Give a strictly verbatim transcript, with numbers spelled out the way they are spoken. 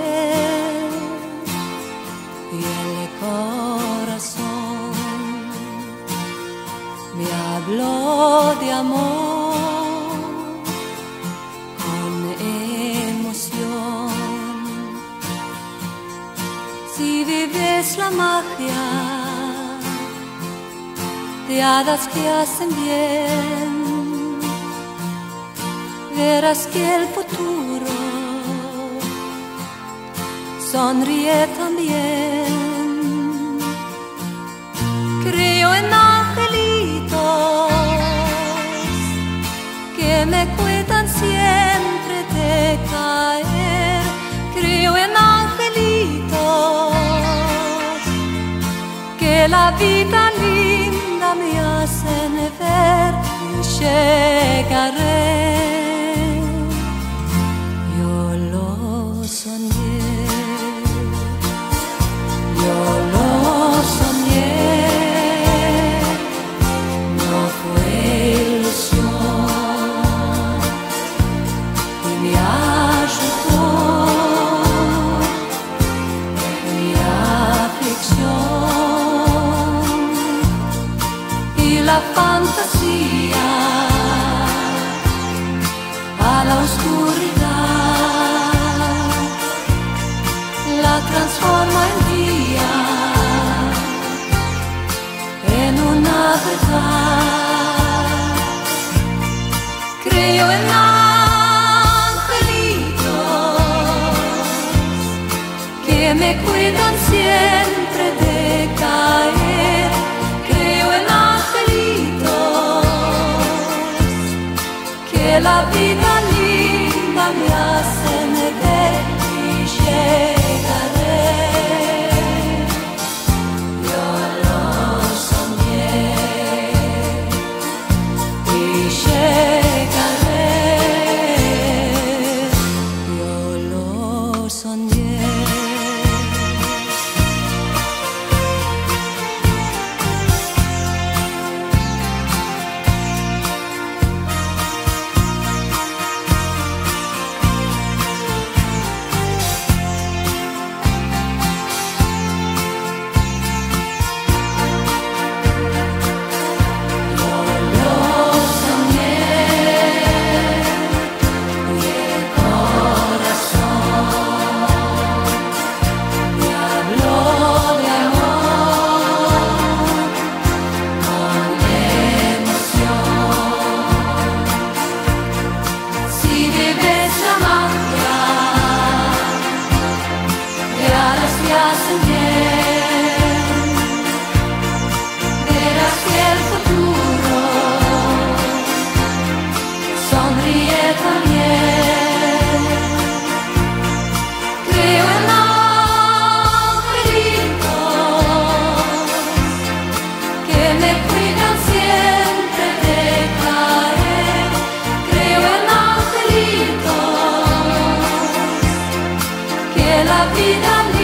caer y el corazón me habló de amor con emoción. Si vives la magia de hadas que hacen bien, verás que el futuro sonríe también. Creo en angelitos que me cuidan siempre de caer. Creo en angelitos que la vida linda me hacen ver y llegaré. Yo lo soñé, yo lo soñé, no fue ilusión y me ayudó en mi aflicción y la fantasía a la oscuridad la transforma en día, en una verdad. Creo en angelitos que me cuidan siempre de caer. Creo en angelitos que la vida linda me hacen ver y llegaré. Yo lo soñé y llegaré. Yo lo soñé. Verás que el futuro sonríe también. Creo en angelitos que me cuidan siempre de caer. Creo en angelitos que la vida